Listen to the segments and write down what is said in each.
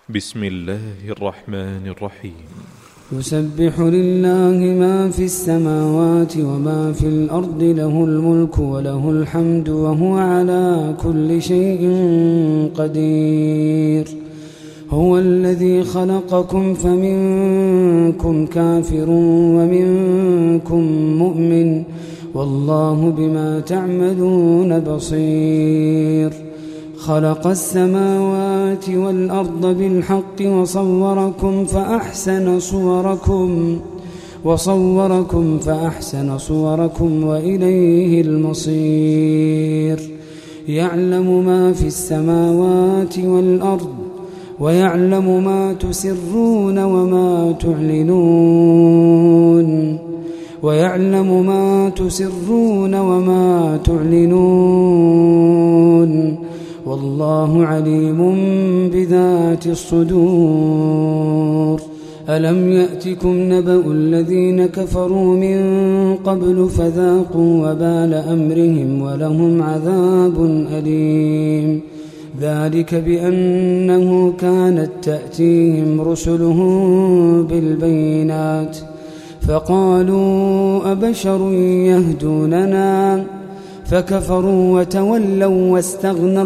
بسم الله الرحمن الرحيم. يسبح لله ما في السماوات وما في الأرض، له الملك وله الحمد وهو على كل شيء قدير. هو الذي خلقكم فمنكم كافر ومنكم مؤمن، والله بما تعملون بصير. خلق السماوات والأرض بالحق وصوركم فأحسن صوركم وإليه المصير. يعلم ما في السماوات والأرض ويعلم ما تسرون وما تعلنون والله عليم بذات الصدور. ألم يأتكم نبأ الذين كفروا من قبل فذاقوا وبال أمرهم ولهم عذاب أليم. ذلك بأنه كانت تأتيهم رسلهم بالبينات فقالوا أبشر يهدوننا فكفروا وتولوا واستغنى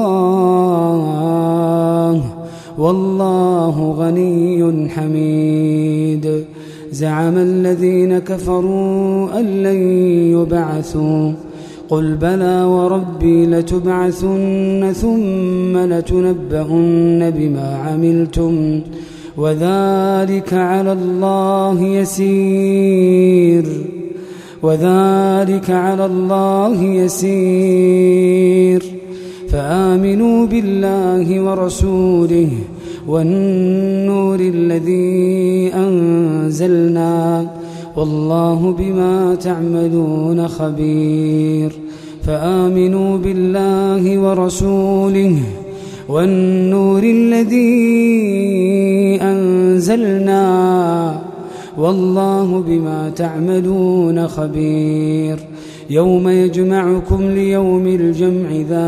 الله والله غني حميد. زعم الذين كفروا أن لن يبعثوا، قل بلى وربي لتبعثن ثم لتنبؤن بما عملتم وذلك على الله يسير. فآمنوا بالله ورسوله والنور الذي أنزلنا والله بما تعملون خبير. فآمنوا بالله ورسوله والنور الذي أنزلنا والله بما تعملون خبير. يوم يجمعكم ليوم الجمع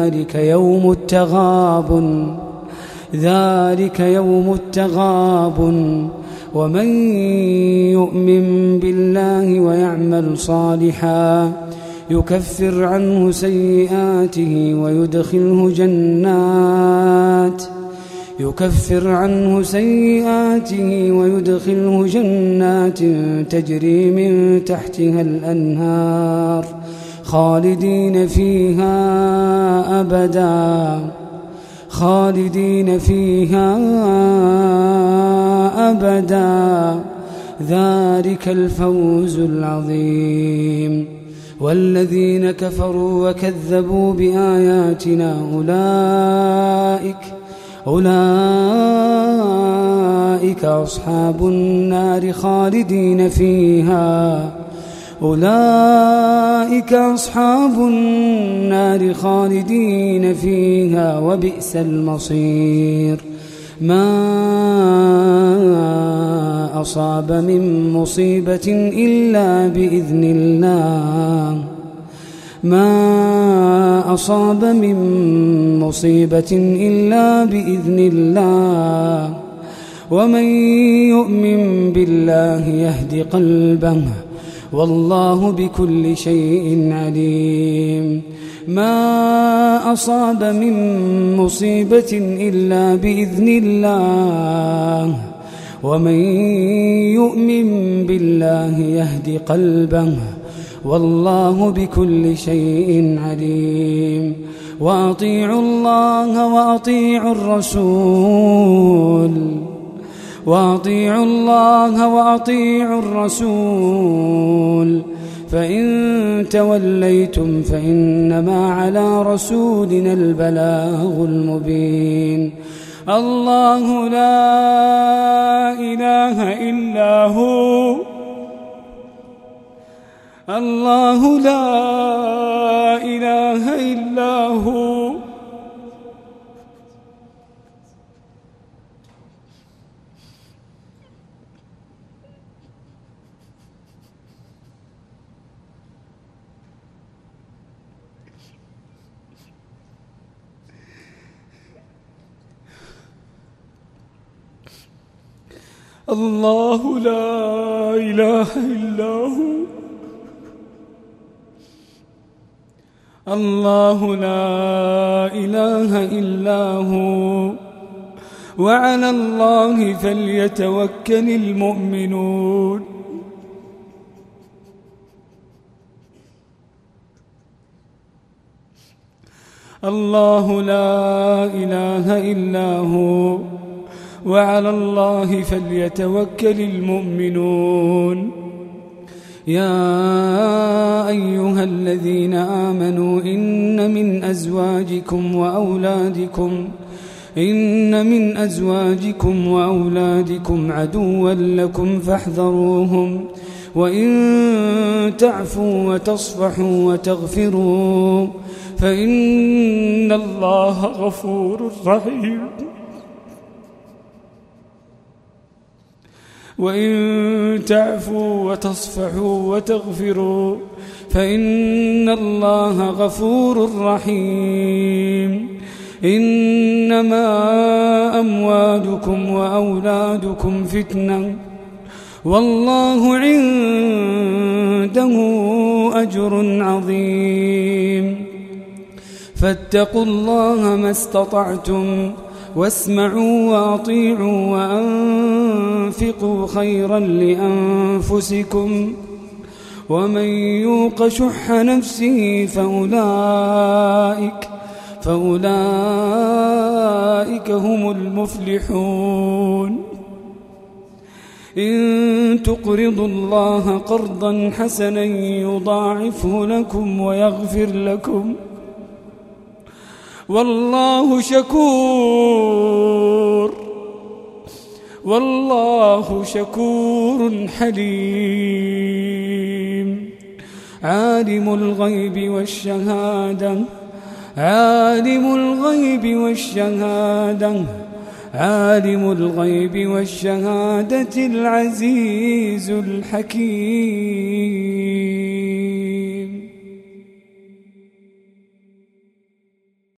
ذلك يوم التغابن ومن يؤمن بالله ويعمل صالحا يكفر عنه سيئاته ويدخله جنات تجري من تحتها الأنهار خالدين فيها أبدا ذلك الفوز العظيم. والذين كفروا وكذبوا بآياتنا أولئك أصحاب النار خالدين فيها وبئس المصير. ما أصاب من مصيبة إلا بإذن الله ومن يؤمن بالله يهد قلبه والله بكل شيء عليم. ما أصاب من مصيبة إلا بإذن الله ومن يؤمن بالله يهد قلبه والله بكل شيء عليم. وأطيعوا الله وأطيعوا الرسول فإن توليتم فإنما على رسولنا البلاغ المبين. الله لا إله إلا هو الله لا إله إلا هو، الله لا إله إلا هو، وعلى الله فليتوكل المؤمنون. الله لا إله إلا هو، وعلى الله فليتوكل المؤمنون. يا أيها الذين آمنوا إن من أزواجكم وأولادكم عدوا لكم فاحذروهم، وإن تعفوا وتصفحوا وتغفروا فإن الله غفور رحيم. وإن تعفوا وتصفحوا وتغفروا فإن الله غفور رحيم. إنما أموالكم وأولادكم فتنة، والله عنده أجر عظيم. فاتقوا الله ما استطعتم، واسمعوا وأطيعوا وأنفقوا خيرا لأنفسكم، ومن يوق شح نفسه فأولئك هم المفلحون. إن تقرضوا الله قرضا حسنا يضاعفه لكم ويغفر لكم، والله شكور حليم. عالم الغيب والشهادة العزيز الحكيم.